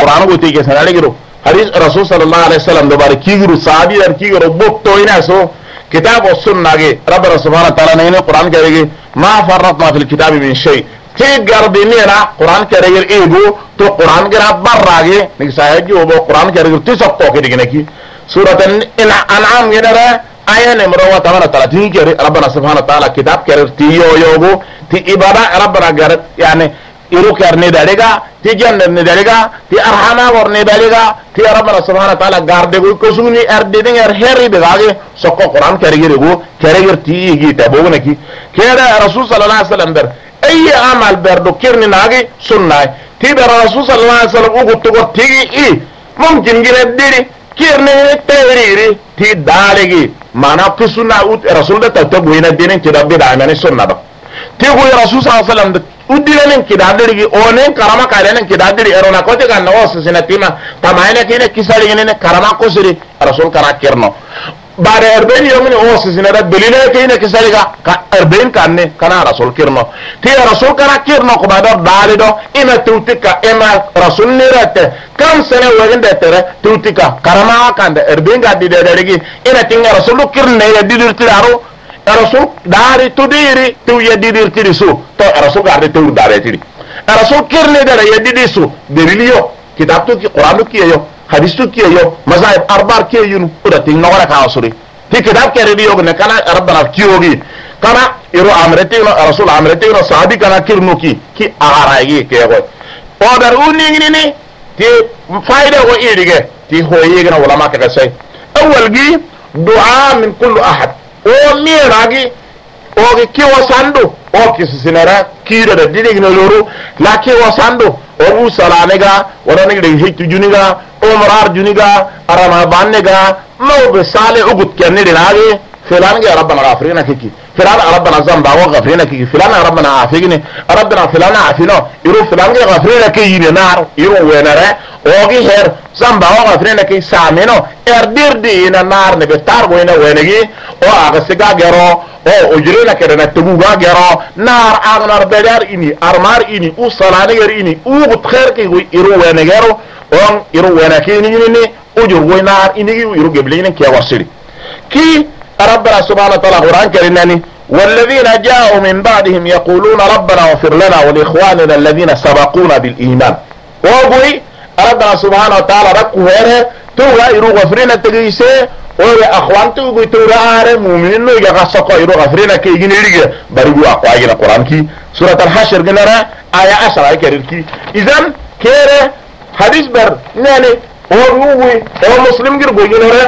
Qur'an go te ke sanale giro hadis rasul sallallahu alaihi wasallam do bare kigiru sahabi dar kigiro botto ina so kitab wa sunna ge rabbana subhanahu wa ta'ala ne Qur'an ke ge ma farratna fil kitab min shay ti gardini na Qur'an ke ge ego to Qur'an ge barra ge ni sahaji o Qur'an ke ge ti sakko ke digene ki surat al-an'am ge dara aya numero 38 ke rabbana subhanahu wa ta'ala kitab ke ti yogo ti ibada rabbana gar yani iru karne dalega ti jannar ne dalega ti arhama warne dalega ti rabbana subhanahu wa ta'ala garde go ko suni arde den er heri be gage sokko Qur'an karigere go karigere ti gi tabo ne ki kera rasul sallallahu alaihi wasallam ber ay amal ber do kirni nage sunna ti ber rasul sallallahu alaihi wasallam ugo to go ti i mumkin gire diri kirne tawriri ti dalegi mana fi sunna ut rasul da tabo ina dinin ti dabbe da amane sunna ba ti go rasul sallallahu alaihi wasallam uddilen kidadiri onen karama kalen kidadiri erona kote kan nawas sinatima tamayna kine kisali ne karama kosiri rasul kana kirno bare erben yomni os sinada beline kine kisali ka erben kanne kana rasul kirno ti rasul kana kirno ko bado dalido ina tutika ema rasul nirate kam sene wagende tere tutika karama kande erben gaddi de derigi ina tinga rasul kirne ya didir tiraro rasul dari tudiri tu yedidir tirisu to rasul garde tu dari tiri rasul kirne dara yedidi su deriliyo kitab tu ki Qur'an ki yo hadis tu ki yo mazahib arbar ki yunu uda tin nogara ka asuri ti kitab ke rediyo ne kana rabbana kiyogi kana iro amrete no rasul amrete no sahabi kana kirnu ki agarayi ke go o dar uni ni ti faida go idige ti hoye gina ulama ka sai awwal gi du'a min kulli ahad o miragi o ki wasando o ki sinara kira da didigna loro la ki wasando o bu salanega wala ne de hitu juniga o marar juniga arama banega no be sale ugut kenni dinagi filan ga rabbana ghafirina kiki filan rabbana zamba wa ghafirina kiki filan rabbana afigni rabbana filan afino iru filan ga ghafirina kiki ni nar iru wenare o gi her zamba wa ghafirina kiki samino erdirdi ina nar ne be targo ina wenegi o aga siga gero o ujrina kedana tubuga gero nar agnar bedar ini armar ini u salane ger ini u gut khair ki iru wenegero on iru wenakini ni ujur wenar ini iru geblinen ki wasiri ki ربنا سبحانه وتعالى قرآن كريمني والذين جاءوا من بعدهم يقولون ربنا اغفر لنا ولإخواننا الذين سبقونا بالإيمان وقوي ربنا سبحانه وتعالى ركو هيره توغا يرو غفرنا تجيسي ويا أخوان توغي توغا آره مؤمنين يغسقوا يرو غفرنا كي يجيني بريقوا أقوائنا قرآن كي سورة الحشر قلنا آية 10 كريم كي إذن كيره حديث بر يعني وقوي ومسلم جربو ينره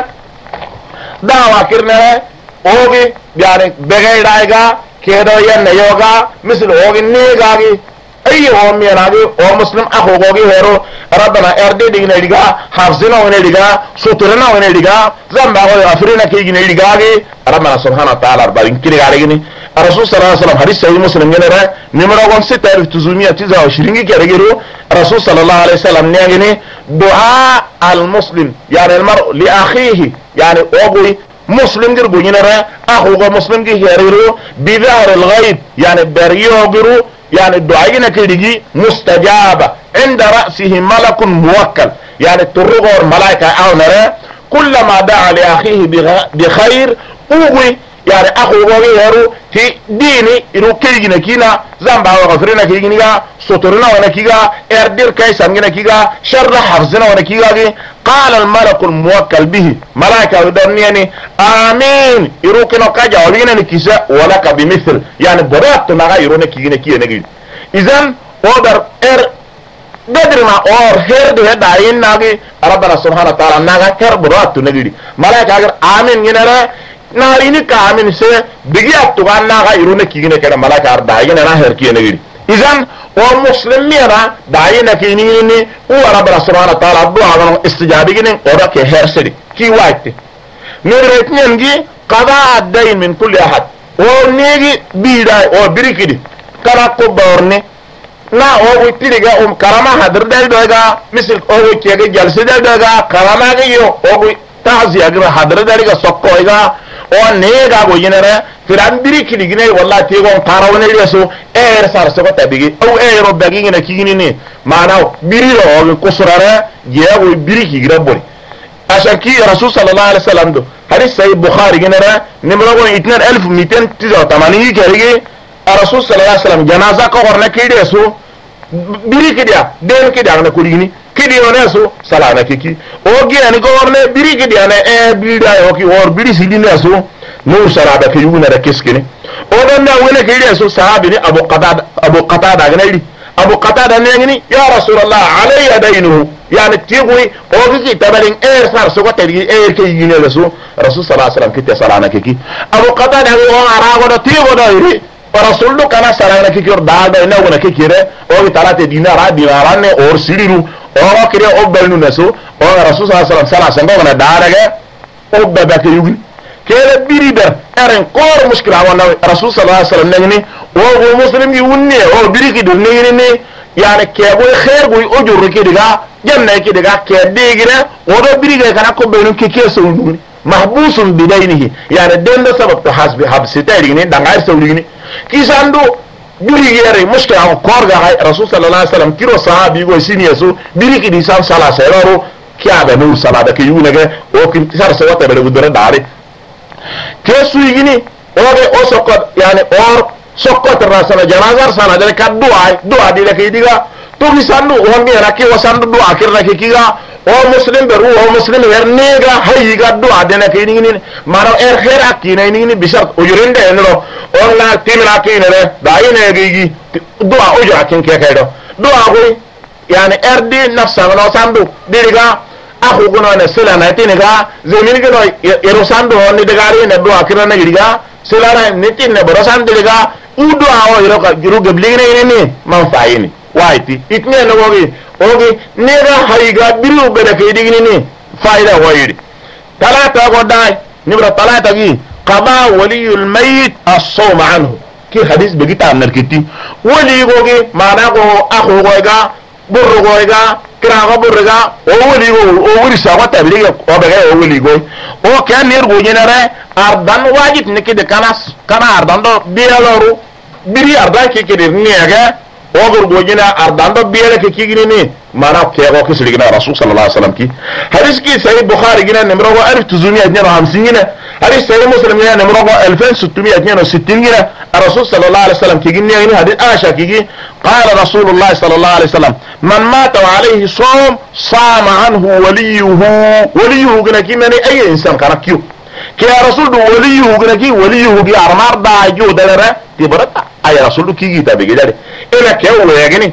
dawa kirne ogi yani begay daiga kedo yanne yoga misal ogi negagi ayi o miyanagi o muslim akho gogi hero rabbana erde digna diga hafzina wone diga suturna wone diga zamba go afrina ke digna digagi rabbana subhanahu wa ta'ala barin kiri garegini rasul sallallahu alaihi wasallam hadith sahih muslim genera numero 6729 ke regiro rasul sallallahu alaihi wasallam ne du'a al muslim yani al mar'u li akhihi يعني أقوي مسلم جربو ينرى أخوه مسلم جي هيرو بظهر الغيب يعني بريو جرو يعني الدعاء كيدي مستجابة عند رأسه ملك موكل يعني ترغور ملائكة أو نرى كلما دعا لأخيه بخير أقوي يعني أخوه هيرو في ديني إنو كيجينا كينا زنبا وغفرنا كيجينا سطرنا ونكيجا إردير كيسا كيجا شر حفظنا ونكيجا قال الملك الموكل به ملائكة ودرنياني آمين إروكنا كاجا وبينا نكيسا ولك بمثل يعني برات نغا إرونا كيجينا كيجا نجي إذن أودر قدر ما اور هير ده داين ناغي ربنا سبحانه وتعالى ناغا كر برات نجي ملائكة أجر آمين ينرى ناريني كامن سه بيجي أتوقع ناقة يرونا كيجينا كده ملاك أرداعي أنا هركي نجري إذن ومسلمينا داعينا كينيني هو ربنا سبحانه وتعالى دعاء استجابي كنين ورك هرسري كي وايت نريتني نجي قضاء الدين من كل أحد ونيجي بيدا أو بريكدي كنا كبرني نا أو تيجا كرامة هدر دايدا مثل أو كيجي جلسة دايدا كرامة كيو أو تعزي أجر هدر دايدا سكويدا o nega go yinere firan biri kidigine wallahi te gon tarawne reso sar so tabigi o ro bagi ngina kigini ni mana biri ro ko surara yewo biri kigira bori ashaki rasul sallallahu alaihi wasallam do hadith sahih bukhari ginara nimro go 2280 kerige rasul sallallahu alaihi wasallam janaza ko horna kide so biri kidia den kidia na kuligini kidi one so sala na kiki o gene go horne biri kidia na biri da yo ki or biri sidine so no sala da ke yuna da kiskini o dan na wala kide so sahabi ni abu qatada ganali abu qatada ne ngini ya rasulullah alayya dainuhu yani tigoy o ki tabalin sar so ko tadi ke yine la so rasul sallallahu alaihi wasallam kitte sala na kiki abu qatada go arago do tigo do iri rasulullah kana sala na kiki or daada ina wona kikire o talate dinara ne or siriru o kire o belnu naso o rasul sallallahu alaihi wasallam sala sango na daara o baba ke yugi kele biriber eren kor muskila wana rasul sallallahu alaihi wasallam ngini o muslim yi wunne o biriki do ni yani kebo khair go o jurri ke diga janna ke diga ke digire o do birige kana ko be no ke keso nuni mahbusun bidainihi yani dendo sabab to hasbi habsitari ni dangar sawlini kisando birigere muskila kor ga rasul sallallahu alaihi wasallam kiro sahabi go siniyaso biriki di san sala sayro kiaba no sala da ke yunage o kin sar so wata be gudura dare kesu yini obe o sokot yani or sokot rasana janazar sana dele ka dua dile ke diga to gisandu wonge rake wasandu dua kirna ke kiga o muslim beru o muslim wernega hayiga dua dene ke ningini maro khera kine ningini bishat o yurinde enro on la timra kine daine gigi dua o jakin ke kaydo dua go yani erdi nafsa no sandu diga akhu gono ne sela na tiniga zemin gono erosando ni degari ne do akira na gidiga sela na nitin ne borosan diga udo awo iro ka giru gebligine ne man fayini waiti itne no ogi nega haiga biru beda ke digini ni faida wayidi talata go dai nibra talata gi qada waliyul mayit as-sawm anhu ki hadith begita narkiti wali gogi mana go akhu goiga burru goiga kiraga burga o wali go o wuri sa wata bi o be o wali go o kan ner go jenere ardan wajib niki de kana ardan do bialoru biri ardan ki de niaga o gor go jena ardan do biele ki gini ni mana ke go ki sigina rasul sallallahu alaihi wasallam ki hadith ki sahih bukhari gina numero 1952 gina hadith sahih muslim gina numero 2662 gina rasul sallallahu alaihi wasallam ki gini ni hadith aisha ki qala rasulullah sallallahu alaihi wasallam man mata wa alayhi sawm sama anhu waliyuhu gina ki mani ay insan kana kiyo ki rasul do waliyuhu gina ki waliyuhu bi armar da jo dalare ti barata ay rasul ki gita be gidare ila ke o yagini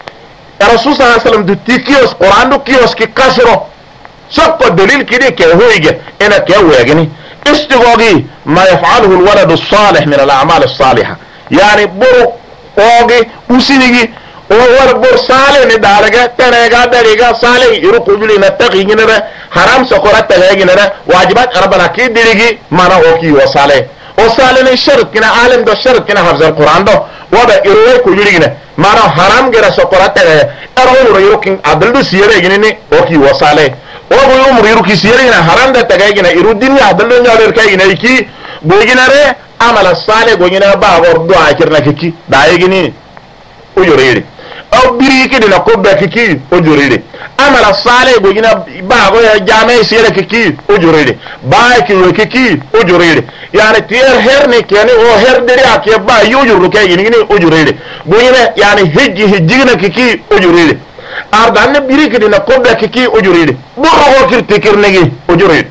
rasul sallallahu alaihi wasallam du tikios quran do kios ki kasro sokko dalil kide ke hoyge ila ke o yagini istigogi ma yaf'aluhu alwalad as-salih min al-a'mal as-salihah yani buru ogi usinigi o war bor sale ne daraga terega dariga sale iru kujuli na taqigina haram sokora tagagina wajibat rabbana ki dirigi mana oki wa sale o sale ne shart kina alim do shart kina hafz al-quran do wada iru kujuli ne mana haram gira sokora tagaga ero iru kin adaldu siyere gine ne oki wa sale o go umru iru ki siyere gina haram da tagagina iru dinni adaldu nyaler kayina iki bogina re amala sale gogina ba gor do akirna kiki daigini o yorere aw biri ke de la ko be kiki o jorede amala sale go gina ba go ya jame sire kiki o jorede ba ke yo kiki o jorede yani tier herne kene o herde ya ke ba yo juru ke yini o jorede go gina yani hejji na kiki o jorede ardan biri ke de la ko be kiki o jorede bo go kirte kirnegi o jorede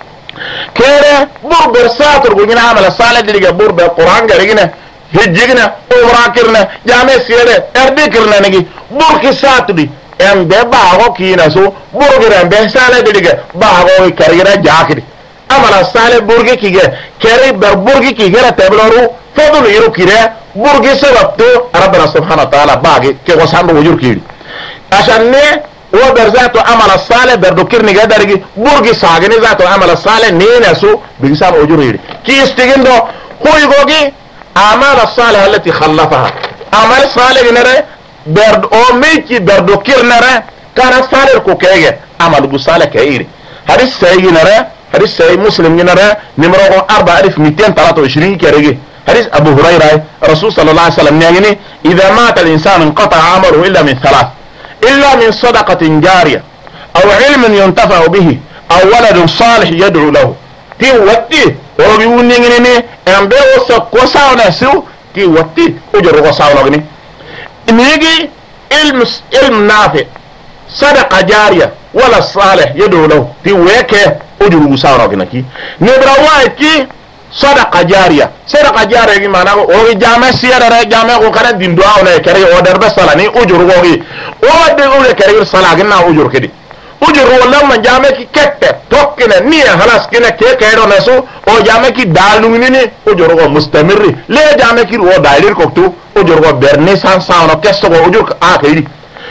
kere bo bersatur go gina amala sale de ga bo be qur'an ga gina hejjigna umra kirna jame sire erdi kirna nigi burki satudi embe baago kina so burgira embe sale diga baago karigira jakidi amala sale burgi kige keri ber burgi kige tabloru fadul yiru kire burgi sababto rabbana subhanahu wa ta'ala baagi ke wasandu wujur kiri ashanne wo berzatu amala sale berdo kirni ga darigi burgi sagani zato amala sale nena so bigisam wujur yiri ki istigindo hoygogi أعمال الصالحة التي خلفها أعمال صالح نرى برد أو ميكي بردو كير نرى كان صالح كوكيجة عمل بصالح كيري هذا السيء نرى حديث صحيح مسلم ينرى نمرة 4223 كرجي حديث أبو هريرة رسول صلى الله عليه وسلم يعني إذا مات الإنسان انقطع عمله إلا من ثلاث إلا من صدقة جارية أو علم ينتفع به أو ولد صالح يدعو له تي وقتي وبيقولني إني أم بيوصل قصاونا سو تي وقتي أجر قصاونا غني نيجي علم نافع صدقة جارية ولا صالح يدعو له تي ويكه أجر قصاونا غني نبرا واحد كي صدقة جارية صدقة جارية كي معناه هو جامع سيارة جامع وكان دين دعاء ولا كريه ودرب صلاة ني أجر وهي ودرب كريه صلاة كنا أجر كده أجر ولا من جامع كي كتة توكنا نية خلاص كنا كي كيرو نسو أو جامع كي دالوني أجر هو مستمر ليه جامع كي هو داير كوكتو أجر هو برنيسان ساونا كسر هو أجر آخري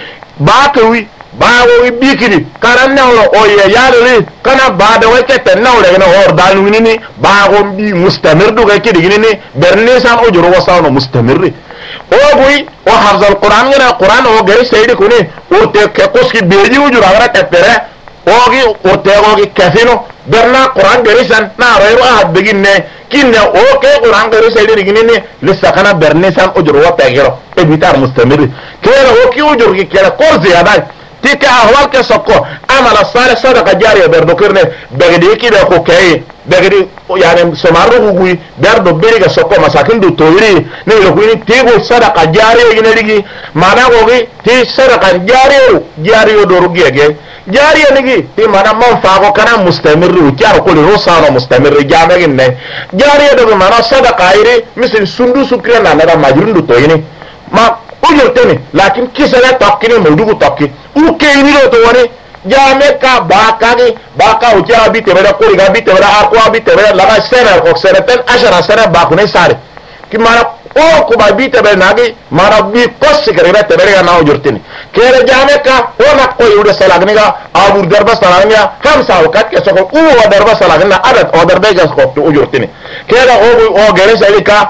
باكوي bawo bikini kana nawlo o ye yalri kana bada wakete nawle gena hor dalu ni bawo bi mustamir du ga kidi ni berne san o joro wasawno mustamir o boy o hafza alquran ngena quran o gari saydi kuni o te ke koski beji o joro agara tepere o gi o te o gi kafino berna quran gari san na reero a beginne kinne o ke quran gari saydi ni lissa kana berne san o joro wa pegero e bitar mustamir kera o ki o joro ki kera ko ziyada تيك أهوال كسكو عمل الصالح صدقة جارية بردو كرني بغدي كده كوكاي بغدي يعني سمارو كوكوي بردو بيريك سكو مساكين دو تويري نيلو كويني تيكو صدقة جارية يناليكي مانا كوكي تي صدقة جارية دورو جارية نيكي تي مانا منفاقو كنا مستمر وكيارو كولي روسانو مستمر جامعين نه جارية دو مانا صدقة ايري مثل سندو سكرنا ندا مجرون دو تويني ما ujurteni lakin kisale tokkini mudugu tokki ukeyni do to woni jame ka baka uja bi tebera ko ga bi tebera akwa bi tebera laga sera ko sereten ashara sera ba kune sare ki mara o ko ba bi tebera nagi mara bi kos kerera tebera na ujurteni kere jame ka ona ko yude salagni ga abur darba salagni kam sa wakat ke so ko o darba salagni adat o darba ga ko ujurteni kere o gere salika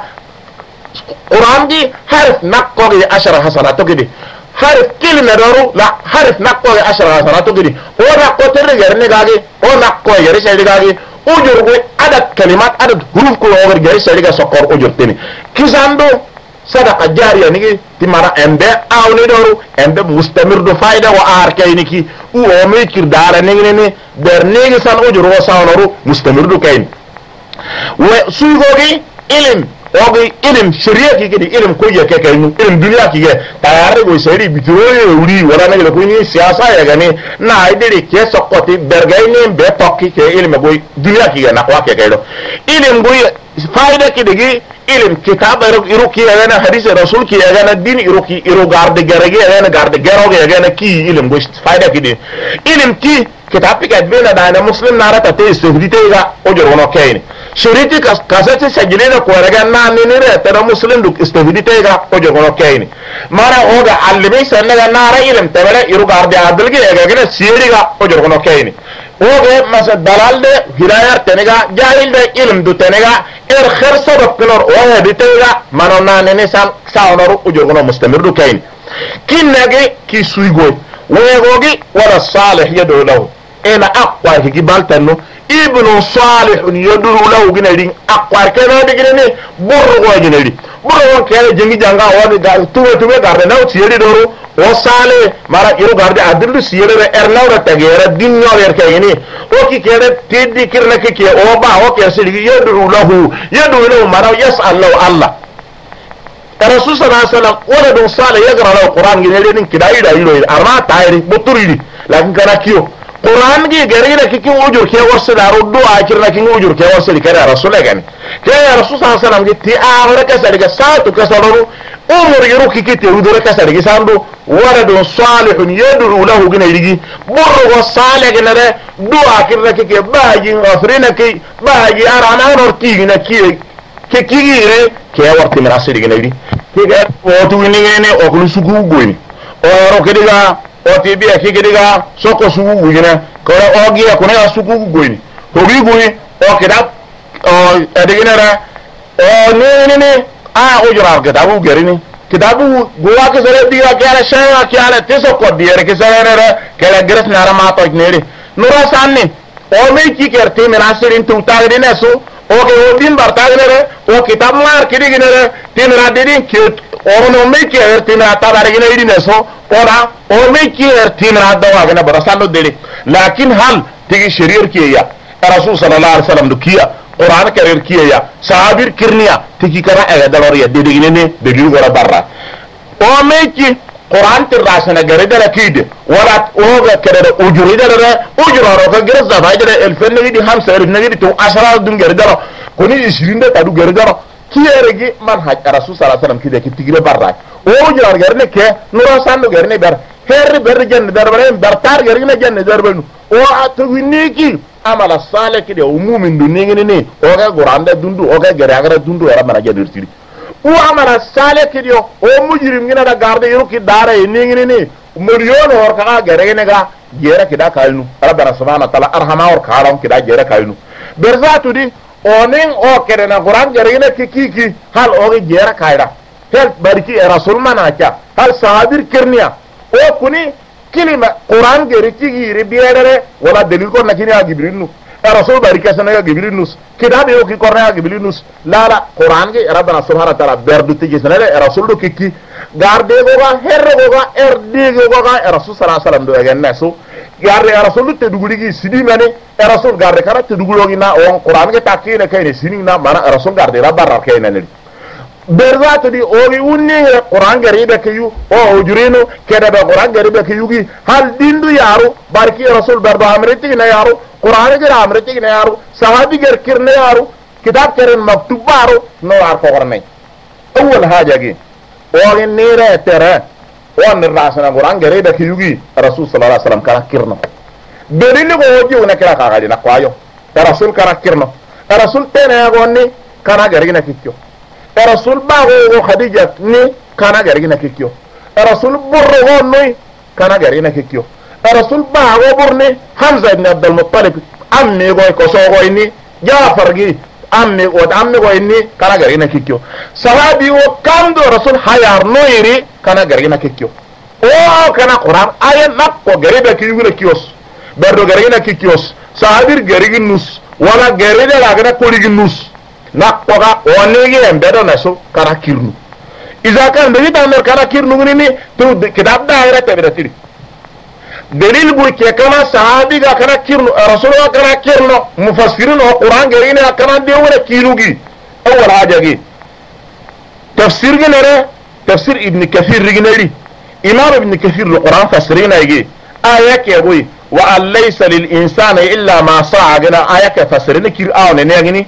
قرآن دي حرف نقوغي 10 حسنات كده حرف كلمة دارو لا حرف نقوغي 10 حسنات كده هو نقوغي ترغيرني غاغي هو نقوغي غيري سيدي غاغي أجرغي عدد كلمات عدد حروف كل أغر غيري سيدي غا سقور أجرتيني كيساندو صدقة جارية نيجي تمارا أمبي أوني دارو أمبي مستمر دو فايدة وآركي نيكي وأمي كردارة نيجي برنيجي سان أجرغو سانورو مستمر دو كين وسوغوغي علم ogi ilim shari'a ki gidi ilim ko ya kai nu ilim duniya ki ga tayare go sai bitoro wuri wala na ga ko ni siyasa ya gane na aidere ke sokkoti bergay ne be tokki ke ilim go duniya ki ga na ko ke do ilim go faida ki digi ilim kitab iru ki ya na hadith rasul ki ya na din iru garde garage ya na garde garoge ya na ki ilim go faida ki di ilim ki kitab ki ga bena da na muslim na rata te istihdite ga ojo wono kayni shuriti kasati sajilina ko raga na ni re tara muslim duk istihdite ga ojo wono kayni mara oga allimi sanna ga na ra ilim tabara iru garde adil ge ga na siri ga ojo wono kayni oge masa dalal de hidayar tenega jahil de ilim du tenega khair sabab klor o bitega manona ne san saonaru ojo wono mustamir du kayni kinage ki suigo wegogi wala salih yadu lahu ina aqwa higi baltano ibnu salih yaduru lahu ginari aqwa kana digine burgo ginari burgo kere jengi janga wadi ga tuwe garde naw siyedi doro o sale mara iru garde adillu siyede ernawra tagera dinno wer kayni o ki kere tiddi kirna ki o ba o kere sidi yaduru lahu mara yas'al lahu allah rasul sallallahu alaihi wasallam wala don sale yagra lahu qur'an ginari din kidai da yiro arma tayri buturi lakin kana kiyo قرآن کی گرینا کی وجور کے ورس دارو دو اخرنا کی وجور کے ورس لکرا رسول گن کہ رسول صلی اللہ علیہ وسلم کی تی اخر کا سڑ کا سات کا سڑو عمر یرو کی تی ودور کا سڑ کی ساندو ولد صالح يدعو له گن یگی بر و صالح گن رے دو اخرنا کی باجی افرنا کی باجی ارانا اور کی گن کی رے کہ ورت مراسل گن یگی ٹھیک ہے او تو نی نے او کو سکو گوین او رو کدیگا oti bi akigiriga soko sugu guyina ko ogi ko ne sugu guyini hogi guyi o kida o ediginara o ne a ujra kitabu gerini kitabu gowa ke sare diga kala shaya kala teso ko diere ke sare kala gres nara ma to neri nura sanni o me ki kerte men asirin tu tagde neso o ke o din bartagne o kitab mar kidi ginere timra dedin ki o no me ki timra tabare gine idi neso ora o me ki timra dawa gina barasalo dele lakin hal tigi sharir ki ya rasul sallallahu alaihi wasallam dukiya Quran karir kiya ya sahabir kirniya tigi kara aga daloriya dedigine ne degi gora barra o me ki Quran tirasana gare dara kide wala oga kare ujuri dara ujura ro ka gerza faydere el fenni di hamsa el nagi to asara dun gare dara koni 20 da tadu gare dara kiyeregi man haj rasul sallallahu alaihi wasallam kide ki tigire barra o ujura gare ne ke nuro sando gare ne ber her ber jenne darbare bertar gare ne jenne darbenu o atu winiki amala sale kide umumin dunni ne oga Qur'an da dundu oga gare agara dundu era mana jadir tiri u amara sale kidio o mujrim ngina da garde yoro ki dara yini ni miliyon hor ka gere ne ga gere kida kalnu rabbana subhanahu wa ta'ala arhama hor karam kida gere kalnu berzatu di onen o kere na Qur'an gere ne kiki hal o gere kaida hel bariki rasul manaka hal sahabir kirniya o kuni kilima Qur'an gere kigi ribiyere wala dalil ko nakini ya gibrinu rasul barika sana gibril nus kidabe yo ki korna gibril nus la Qur'an ge rabbana subhanahu wa ta'ala berdu tiji sana rasul do kiki garde go ga herre go ga erde go ga rasul sallallahu alaihi wasallam do egen naso garde rasul te duguli gi sidi mane rasul garde kara te dugulo gi na on Qur'an ge takine kayne sini na mana rasul garde rabbar kayne ne berzatu di ogi unni Qur'an garibe kayu o ujurino keda be Qur'an garibe kayugi hal dindu yaru barki rasul berdo amriti na yaru Qur'an ge amriti na yaru sahabi ger kirne yaru kitab keren maktub baru no ar fogorne awwal haja gi ogi nire tere on rasana Qur'an garibe kayugi rasul sallallahu alaihi wasallam kala kirno berili go oji una kala kagali na kwayo rasul kala kirno rasul tene gonni kana gari na kikyo rasul bago khadija ni kana gari na kikyo rasul burro ni kana gari na kikyo rasul bago burni hamza ibn abdul muttalib ammi go ko so go ni jafar gi ammi go ni kana gari na kikyo sahabi o kando rasul hayar noiri kana gari na kikyo o kana quran ayen nakko gari be kiyugure kiyos berdo gari na kikyos sahabir gari nus wala gari de la gana koli nus nakkoga onegi embedo naso kana kirnu iza kan de tamer kana kirnu ni to kitab daira tabira tiri dalil bu ke kana sahabi ga kana kirnu rasul ga kana kirnu mufassirin o quran gari ne kana de wala kirugi awwal haja gi tafsir gi nere tafsir ibn kathir rignali imam ibn kathir alquran fasirina gi ayat ya boy wa alaysa lil insani illa ma sa'a gana ayat fasirina kir awne ne gini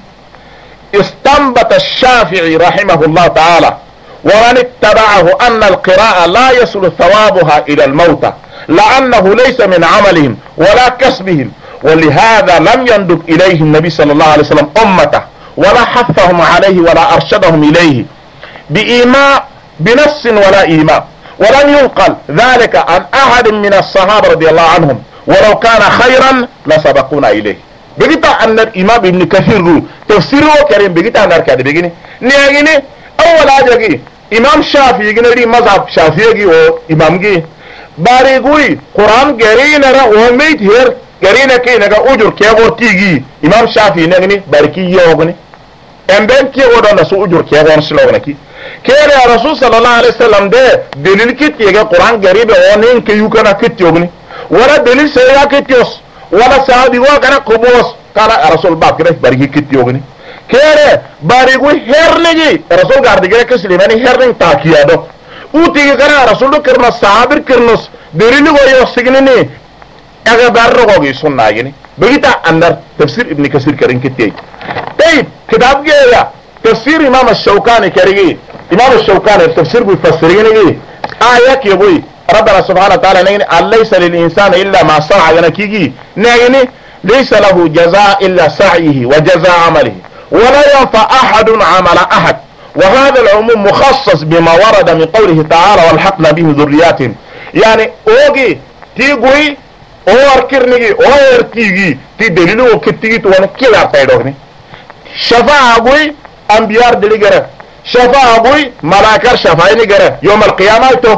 استنبط الشافعي رحمه الله تعالى ومن اتبعه أن القراءة لا يصل ثوابها إلى الموتى لأنه ليس من عملهم ولا كسبهم ولهذا لم يندب إليه النبي صلى الله عليه وسلم أمته ولا حثهم عليه ولا أرشدهم إليه بإيماء بنص ولا إيماء ولم ينقل ذلك عن أحد من الصحابة رضي الله عنهم ولو كان خيرا لسبقونا إليه بقيت أن الإمام ابن كثير تفسيره كريم بقيت أن أركاد بقيني نيجيني أول حاجة إمام شافعي يجيني مذهب شافعي أو إمام جي باريغوي قرآن جرينا را وميت هير جرينا كي نجا أجر كي أقول تيجي إمام شافعي نجني باركي يوغني أمبين كي أقول نسو أجر كي أقول سلوغنا كي كيري رسول صلى الله عليه وسلم ده دليل كي تيجا قرآن جريب ونين كي يوكنا كي تيوغني ولا دليل سيا كي تيوس ولا صحابي وكان قبوس قال رسول باب كده باريغي كي تيوغني كيري باريغوي هيرنجي رسول غاردي كي سليماني هيرنج تاكيا دو uti kana rasul kirna sabir kirnus derilu go yosigini aga barro go gi sunna gini begita andar tafsir ibn kasir karin kitti tayib kitab ge ya tafsir imam ash-shawkani karigi imam ash-shawkani tafsir bi fassirini aya ke boy rabbana subhanahu wa ta'ala nani alaysa lil insani illa ma sa'a gana kigi nani laysa lahu jazaa illa sa'yihi wa jazaa amalihi wa la yanfa ahadun amala ahad وهذا العموم مخصص بما ورد من قوله تعالى والحقنا به ذرياتهم يعني اوغي تيغوي او اركرنيغي او ارتيغي تي دليلو كتيغي تو وانا كيلا تايدوغني شفاعة بوي انبيار دليغره شفاعة بوي ملاكر شفاعيني غره يوم القيامة تو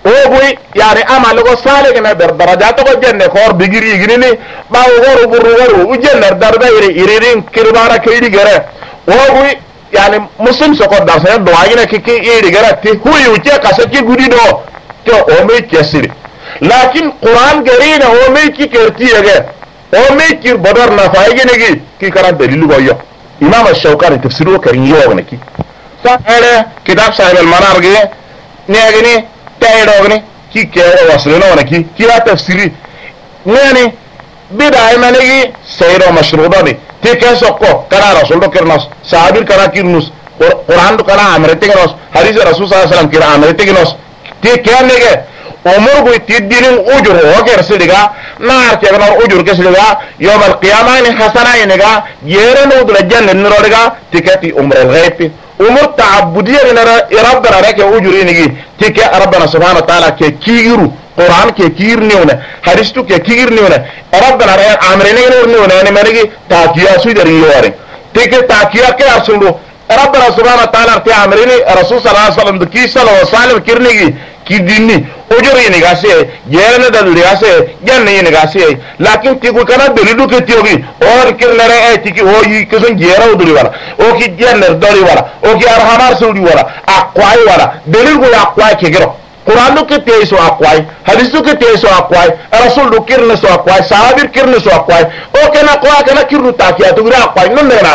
ogoy yani amal go sale gna ber darajat go jenne kor bigiri ginini ba woru buru woru u jenner darda iririn kirbara kaydi gere ogoy yani muslim so ko darsa do ayina kiki iri gere ti huyu je kasaki gudi do to o me kesiri lakin qur'an garina o me ki kerti yege o me ki bodar na faygene ki karan dalilu go yo imam ash-shawkani tafsiru karin yo ne ki sa ele kitab sahib al-manar ge negini tayrogne ki kere wasleno wana ki la tafsiri nani bid'a manigi sayro mashrudani ti keso ko kana rasul do kirnas sahabir kana kirnus qur'an do kana amrete kirnos hadith rasul sallallahu alaihi wasallam kira amrete kirnos ti kenege umur go tidinin ujur o gersidiga nar ke gnar ujur kesidiga yawm al-qiyamah ni hasana inega yere no do janna nirodiga tikati umr al-ghaib umur ta'abbudiyya ila rabbana rake ujuri nigi tike rabbana subhanahu wa ta'ala ke kigiru qur'an ke kirniuna hadistu ke kirniuna rabbana ra amrene nurniuna ne manigi taqiya sudari yore tike taqiya ke arsundu rabbana subhanahu wa ta'ala te amrene rasul sallallahu alaihi wasallam ki sallallahu alaihi wasallam kirnigi kidini ujuri ni gase yerna daluri gase janni ni gase lakin tiku kana dalilu ke tiogi or kirnere e tiki o yi kesun jera uduri wala o ki janner dori wala o ki arhamar sudi wala akwai wala dalil go akwai ke gero qur'an ke teiso akwai hadisu ke teiso akwai rasul do kirne so akwai sahabir kirne so akwai o kana ko kana kirnu takiya to gira akwai non mera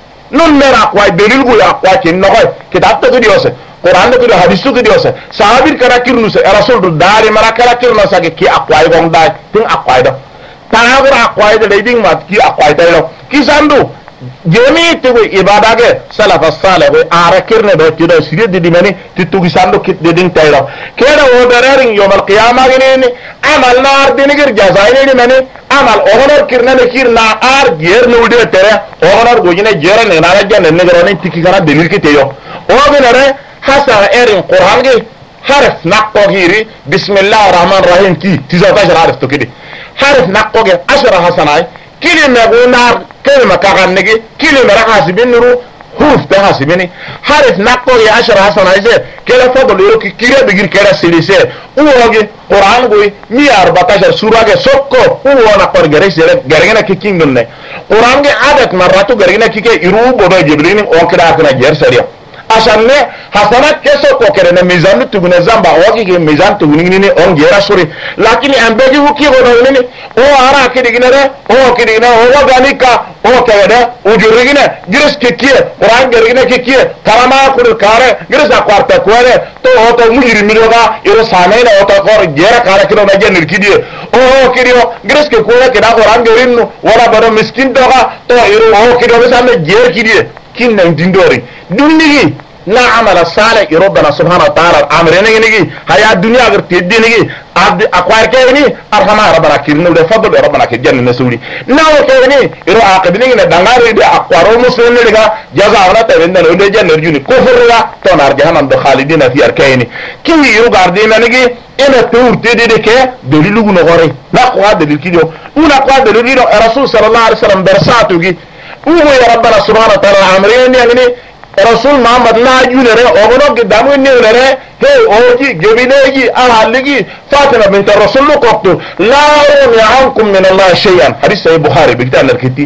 akwai dalil go akwai ke noy kitab to diose qur'an ko hadisu ko diose sahabir kana kirnu se rasul do dari mara kala kirno sa ki akwai gong dai tin akwai do taagura akwai de leading mat ki akwai tayo ki sandu jemi te go ibada ge salaf as-salih go ara kirne do ti do sire de dimani ti tu ki sandu kit de din tayo kera o dararing yawm al-qiyamah gene amal nar dinigir jazaini ni mani amal ogonor kirna ne kirna ar ger no de tere ogonor go jine jere ne na janne ne garo ne tiki kana delil ki teyo o gene hasa erin qur'an ge harf naqo hiri bismillahir rahmanir rahim ki 19 harf to kidi harf naqo ge 10 hasanay kilime gunar kelma kaganigi kilime rahasibin nuru huruf ta hasibini harf naqo ge 10 hasanay ze kela fadlo yo ki kire bigir kera silise uwoge qur'an go mi 14 sura ge sokko uwo na por gere sere gergena ki kingdom ne qur'an ge adat marratu gergena ki ke iru bodo jibril on kira kana jer seriyo asanne hasanat keso ko kerene mizan tugune zamba waki ke mizan tuguni ni on gera suri lakini ambeji huki gono ni o ara kidigine o kidigine o waganika o kede ujurigine giris kikie quran gerigine kikie karama kur kare giris akwarta kwere to o to mujiri midoga iro sanaina o to kor gera kare kino na jenir kidie o kidio giris ke kwere kida quran gerinu wala baro miskin doga to iro o kidio besame ger kidie kinna dindori dunigi na amala salih rabbana subhanahu wa ta'ala amrene nigi haya dunya agar teddi nigi abdi akwar kayni arhama rabbana kirnu de fadl rabbana ke janna nasuli na o kayni iro aqibni ne dangare de akwaro muslimin diga jaza wala ta wenda no de janna juni kufurra to nar jahannam do khalidina fi arkayni ki iro gardi nigi ena tour teddi de ke dalilu no gore na ko dalil kido una ko dalil kido rasul sallallahu alaihi wasallam bersatu gi uwo ya rabbana subhanahu wa ta'ala amrene ngi rasul muhammad la junere ogono gidamu nere he oji gebineji ahaligi fatima bint rasul qottu la ya'ankum min allah shay'an hadith sahih bukhari bi kitab al-kiti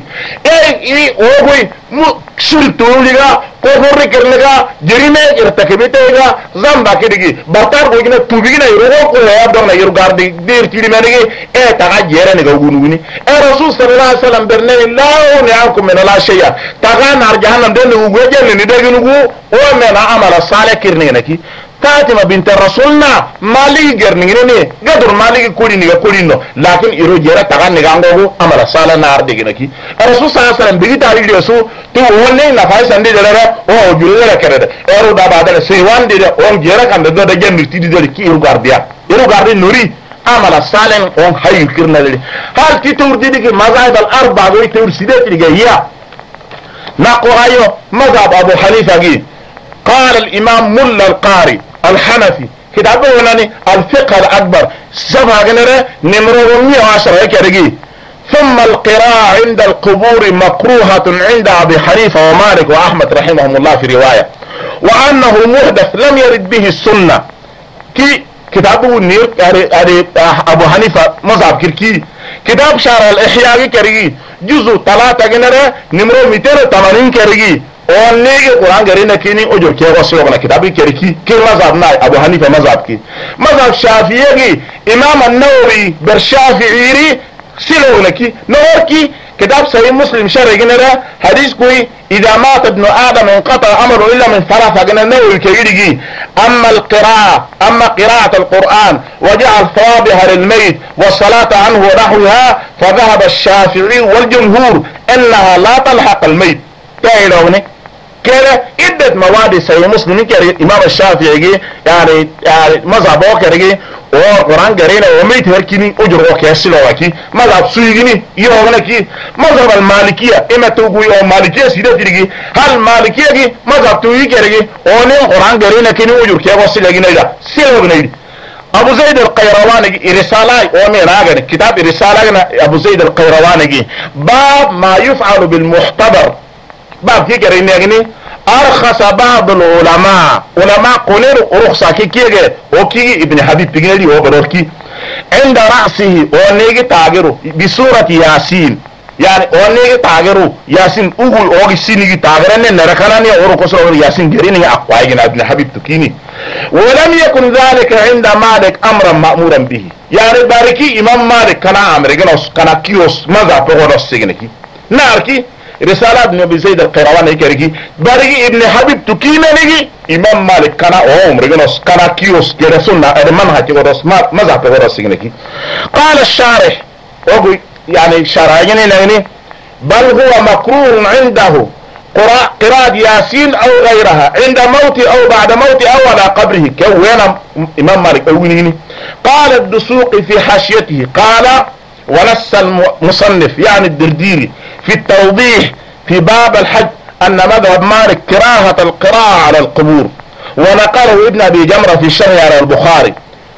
e ogoy shirtu liga ko horri kerlega jerime irtakibitega zamba kidigi bartar go gina tubigina yoro ko ya donna yoro gardi dir tiri menigi e taga jere ne go gununi e rasul sallallahu alaihi wasallam berne la ya'ankum min allah shay'an taga nar jahannam den go jenne ni deginugo o mena amala salih kirnenaki fatima bint rasulna maligi gerningine gadur maligi kulini ga kulino lakin iro jera taga ne gango amala sala nar deginaki rasul sallallahu alaihi wasallam bigi tari resu to wonne na fa sande dere o jurere kerede ero da badale se wande de on jera kan do da jenni tidi de ki iro gardi nuri amala salen on hayu kirnale hal ki tour didi ki mazhab al arba go tour sidati diga ya naqo ayo mazhab abu hanifa gi قال الامام ملا القاري الحنفي كتابه وناني الفقه الاكبر صفحه جنره نمره 110 كرجي ثم القراءة عند القبور مكروهة عند ابي حنيفه ومالك واحمد رحمهم الله في روايه وانه محدث لم يرد به السنه كي كتابه نير ابو حنيفه مذهب كركي كتاب شرح الاحياء كريجي جزء 3 جنره نمرو 280 كريجي ونيجي قران غرينا كيني اوجو كي واسلوغنا كتاب كركي كي مذهب ناي ابو حنيفه مذهب كي مذهب شافعي امام النووي بالشافعي سلوغنا كي نوركي كتاب صحيح مسلم شرح جنره حديث كوي إذا مات ابن آدم انقطع أمره إلا من 3 قلنا الكبير. أما قراءة القرآن وجعل ثوابها للميت والصلاة عنه ونحوها فذهب الشافعي والجمهور إنها لا تلحق الميت. تعالوا كده عدة مواد صحيح مسلم كده إمام الشافعي يعني مذهبه كده وقرآن قرينا وميت هركيني أجر وكيسل وكي مذهب سويغني يوغنا كي مذهب المالكية إما توقوي أو مالكية سيدة تيجي هل مالكية كي مذهب توقوي كي ونين قرآن قرينا كيني أجر كيوصل لغنا إذا سيلوغنا أبو زيد القيرواني رسالة وميراغن كتاب رسالة أبو زيد القيرواني باب ما يفعل بالمحتضر باب كي قرينا أرخص بعض العلماء قولوا رخصة كي وكي ابن حبيب بيجي هو بروكي عند رأسه ونيجي تاجره بسورة ياسين يعني ونيجي تاجره ياسين أقول أوجي سينيجي تاجرني نركناني أوركوسو ياسين جريني أقوى ابن حبيب تكيني ولم يكن ذلك عند مالك أمرا مأمورا به يعني باركي إمام مالك كان أمر كان كيوس ماذا بقول السجنكي ناركي رسالة ابن أبي زيد القيرواني كريكي بارجي ابن حبيب تكينا نيجي إمام مالك كان رجنوس كان كيوس كرسونا المنهج ورس مذهب ورس سجنكي. قال الشارح أقول يعني شرعين يعني بل هو مكروه عنده قراءة ياسين أو غيرها عند موت أو بعد موت أو على قبره كوينا إمام مالك أوليني. قال الدسوقي في حاشيته قال ونص المصنف يعني الدرديري في التوضيح في باب الحج أن مذهب مالك كراهة القراءة على القبور ونقله ابن أبي جمرة في الشرح على البخاري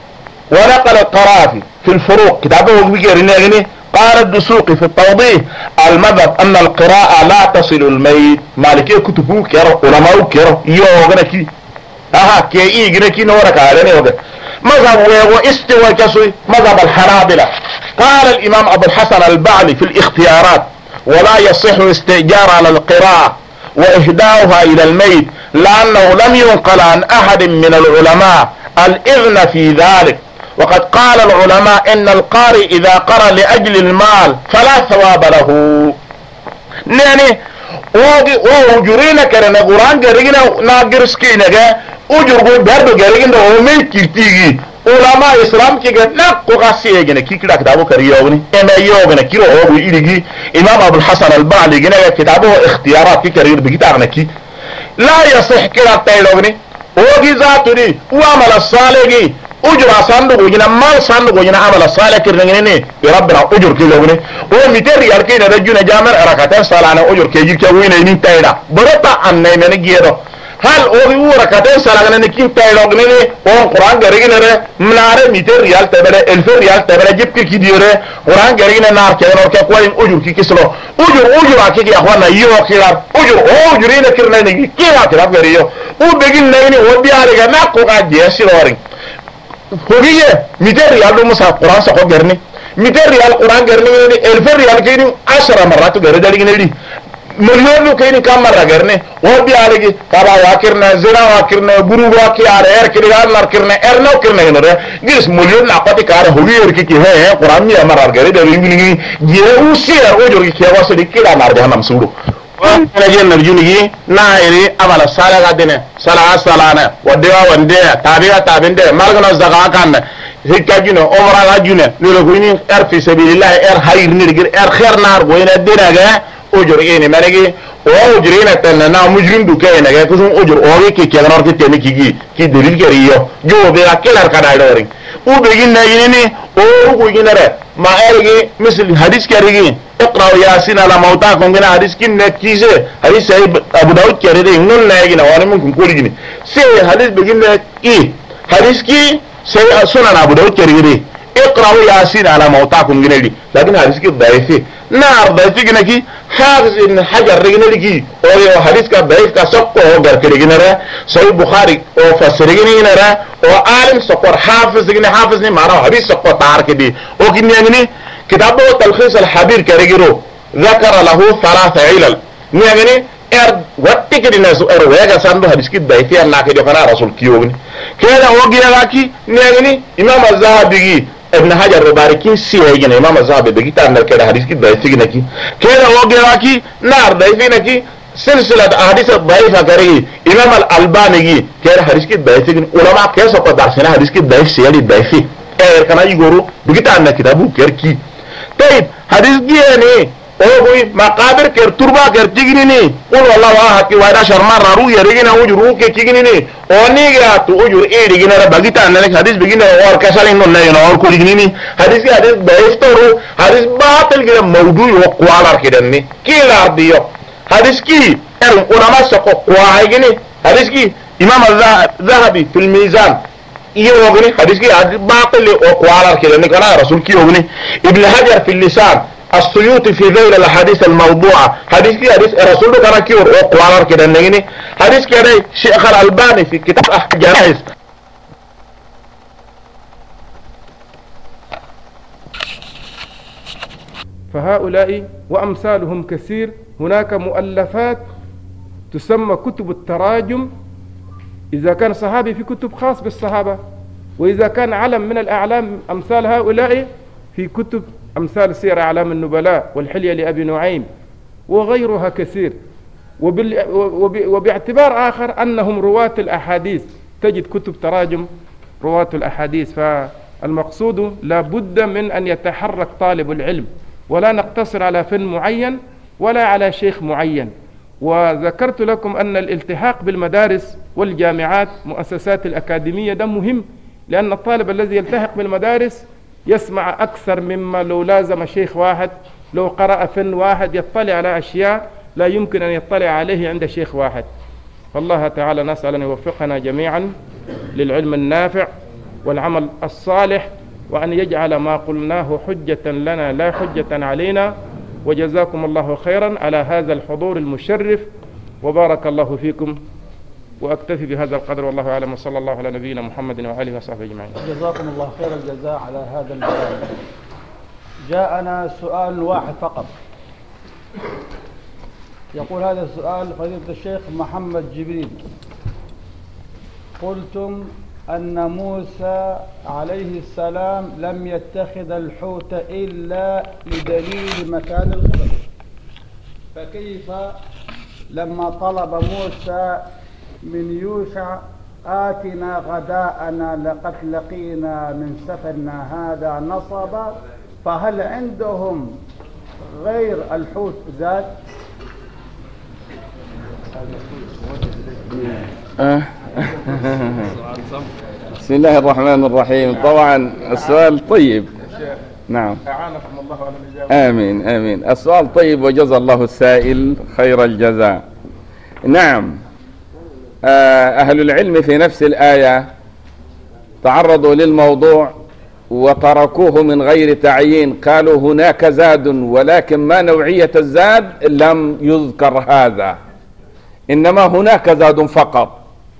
ونقل القرافي في الفروق كتابه بيجري قال الدسوقي في التوضيح المذهب أن القراءة لا تصل الميت مالكية كتبه كيرو علماء كيرو يوغنكي كي يجري نورك على مذهب واستوى كسوي مذهب الحنابلة. قال الإمام أبو الحسن البعلي في الاختيارات ولا يصح استئجار على القراءة وإهداؤها إلى الميت لأنه لم ينقل عن أحد من العلماء الإذن في ذلك وقد قال العلماء إن القارئ إذا قرأ لأجل المال فلا ثواب له. يعني وجرينا كرنا قرآن جرينا ناقرسكينا أجر برضو جرينا ومن كتيجي علماء إسلام كي نقو قاسي جنا كي كده كتابه كريوني إما يوغنا كيرو هو بيجي إمام أبو الحسن البعلي جنا كتابه اختيارات كي كرير بكتابنا كي لا يصح كده تيلوغني وجي ذاتني وعمل الصالح أجر صندوق وجنا مال صندوق وجنا عمل الصالح كرنجني بربنا أجر كيلوغني ومثل ريال كي نرجونا جامر ركعتين صلاة أجر كي يجي كوين ينين تيلا برتا أن من جيرو هل أوه ركعتين صلاة نكين تيلوغني وقرآن جرينا مناره 200 ريال تبله 1000 ريال تبله جيب كي ديره قرآن جرينا نار كيرو كوين أجر كي كسلو أجر أكيد يا أخوانا يو كيار أجرينا كرنا نجي كيار كلام غريو وبيجين نجني وديارك ناقو قاعد يسيرورين هوجيه 200 ريال مسا قرآن سقط غرني 200 ريال قرآن غرني 1000 ريال كيني 10 مرات غير داريني مليون كيني كم مرة غرني وديارك كابا واكرنا زنا واكرنا برو واكيار اير كيران ناركرنا ايرنو كرنا هنا جيس مليون ناقتي كار هوجيه كي هي قرآن يا مرة غير داريني جيوسير وجوري كيواسي كيلا نار جهنم سورو نجين نرجوني نايري أمال الصلاة قدنا صلاة وديا ونديا تابين مالكنا الزكاة كان هيك جينا عمره جينا نقولين في سبيل الله خير نرجع خير نار وين الدنيا جا أجريني مناجي وأجرينا تنا مجرم دكانة جا كذا أجر أوكي كي كنار كتير كي دليل كريو جو بيا كلار كنايدورين وبيجين نجيني وبيجين رأي ما أرجع مثل حديث كريجين اقرأوا ياسين على موتاكم كنا حديث كنا كيسة حديث أبو داود كريدي نون نايجينا وانا ممكن كوريجيني سي حديث بيجين إيه حديث كي سي سنن أبو داود كريدي اقرأوا ياسين على موتاكم جنالي لكن حديث كي ضعيفي نار ضعيفي جنكي حافظ ابن حجر رجنالي او حديث كي ضعيف كسقو غير كده جنرا صحيح بخاري او فسر جنرا او عالم سقور حافظ جن حافظني معنا حديث سقو طار كدي او كني كتابه تلخيص الحبير كرجرو ذكر له 3 علل نيغني واتي كده ناس ويغا ساندو حديث كي ضعيفي الله كده كنا رسول كيوغني كده وغي لكي نيغني امام الذهبي ابن حجر رباركين سيوغن امام الذهبي بيتا ان كده حديث كي ضعيفي نكي كده وغي لكي نار ضعيفي نكي سلسلة أحاديث ضعيفة كريه إمام الألباني كده حديث كي ضعيفي علماء كيسا قد درسنا حديث كي ضعيف سيالي ضعيفي كنا يقولوا بيتا ان كتابو كيركي طيب حديث كي يعني اوغوي مقابر كير تربا كير تيغنيني قول والله واحد وايدا شرما رارو يريغنا وجرو كي تيغنيني اونيغا تو وجر اي ريغنا باغيتا انك حديث بيغنا اور كسالين نون نايو اور كو ريغنيني حديث كي حديث بايستورو حديث باطل كده موضوع وقوالار كدني كي لارديو حديث كي علماء سقو قواهيغني حديث كي امام الذهبي في الميزان يوغني حديث كي باطل وقوالار كدني كنا رسول كي يوغني ابن حجر في اللسان السيوطي في ذيل الحديث الموضوعة حديث كي حديث رسول كنا كيور وقوالار كده نغني حديث كده شيخ الألباني في كتاب أحجانيس فهؤلاء وأمثالهم كثير. هناك مؤلفات تسمى كتب التراجم، إذا كان صحابي في كتب خاص بالصحابة، وإذا كان علم من الأعلام أمثال هؤلاء في كتب أمثال سير أعلام النبلاء والحلية لأبي نعيم وغيرها كثير. وباعتبار آخر أنهم رواة الأحاديث تجد كتب تراجم رواة الأحاديث. فالمقصود لا بد من أن يتحرك طالب العلم، ولا نقتصر على فن معين ولا على شيخ معين. وذكرت لكم أن الالتحاق بالمدارس والجامعات مؤسسات الأكاديمية ده مهم، لأن الطالب الذي يلتحق بالمدارس يسمع أكثر مما لو لازم شيخ واحد، لو قرأ فن واحد يطلع على أشياء لا يمكن أن يطلع عليه عند شيخ واحد. فالله تعالى نسأل أن يوفقنا جميعا للعلم النافع والعمل الصالح، وأن يجعل ما قلناه حجة لنا لا حجة علينا. وجزاكم الله خيرا على هذا الحضور المشرف، وبارك الله فيكم. وأكتفي بهذا القدر والله أعلم، وصلى الله على نبينا محمد وآله وصحبه أجمعين. جزاكم الله خير الجزاء على هذا البيان. جاءنا سؤال واحد فقط، يقول هذا السؤال: فضيلة الشيخ محمد جبريل، قلتم أن موسى عليه السلام لم يتخذ الحوت إلا لدليل مكان الخبز، فكيف لما طلب موسى من يوشع آتنا غداءنا لقد لقينا من سفرنا هذا نصبا، فهل عندهم غير الحوت ذات؟ بسم الله الرحمن الرحيم. طبعا السؤال طيب. نعم، أعانكم الله على الإجابة. آمين آمين. السؤال طيب وجزا الله السائل خير الجزاء. نعم، أهل العلم في نفس الآية تعرضوا للموضوع وتركوه من غير تعيين، قالوا هناك زاد ولكن ما نوعية الزاد لم يذكر هذا، إنما هناك زاد فقط.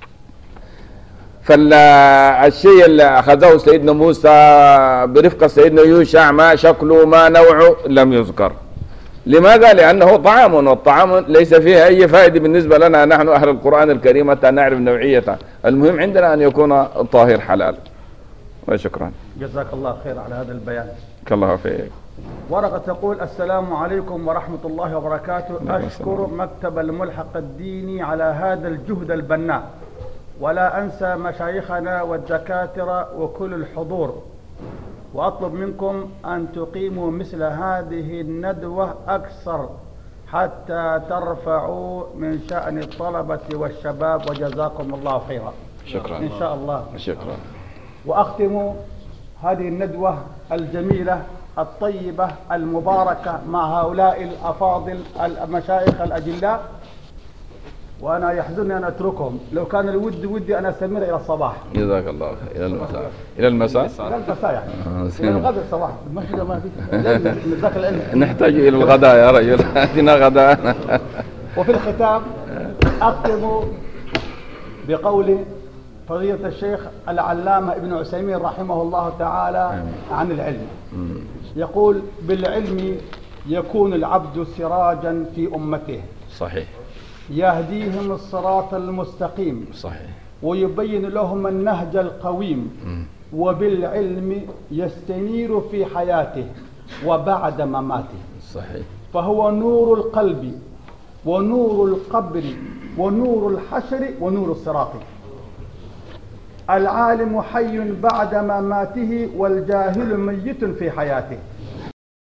فالشيء اللي أخذه سيدنا موسى برفقة سيدنا يوشع ما شكله ما نوعه لم يذكر. لماذا؟ لأنه طعام، والطعام ليس فيه أي فائدة بالنسبة لنا نحن أهل القرآن الكريم حتى نعرف نوعيته. المهم عندنا أن يكون طاهر حلال. وشكرا. جزاك الله خير على هذا البيان. بارك الله فيك. ورقة تقول: السلام عليكم ورحمة الله وبركاته. أشكر مكتب الملحق الديني على هذا الجهد البناء، ولا أنسى مشايخنا والدكاترة وكل الحضور، وأطلب منكم أن تقيموا مثل هذه الندوة أكثر حتى ترفعوا من شأن الطلبة والشباب، وجزاكم الله خيرا. شكرا إن شاء الله. شكرا. وأختم هذه الندوة الجميلة الطيبة المباركة مع هؤلاء الأفاضل المشايخ الأجلاء وأنا يحزنني أن أتركهم، لو كان ودي أن أستمر إلى الصباح. جزاك الله خير. إلى المساء. إلى المساء؟ إلى المساء يعني. إلى الغد الصباح. ما في نذاكر العلم. نحتاج إلى الغداء يا رجل. أتنا غداء. وفي الختام أختم بقول فضيلة الشيخ العلامة ابن عثيمين رحمه الله تعالى عن العلم. يقول: بالعلم يكون العبد سراجا في أمته. صحيح. يهديهم الصراط المستقيم. صحيح. ويبين لهم النهج القويم. وبالعلم يستنير في حياته وبعد مماته. صحيح. فهو نور القلب ونور القبر ونور الحشر ونور الصراط. العالم حي بعد مماته والجاهل ميت في حياته.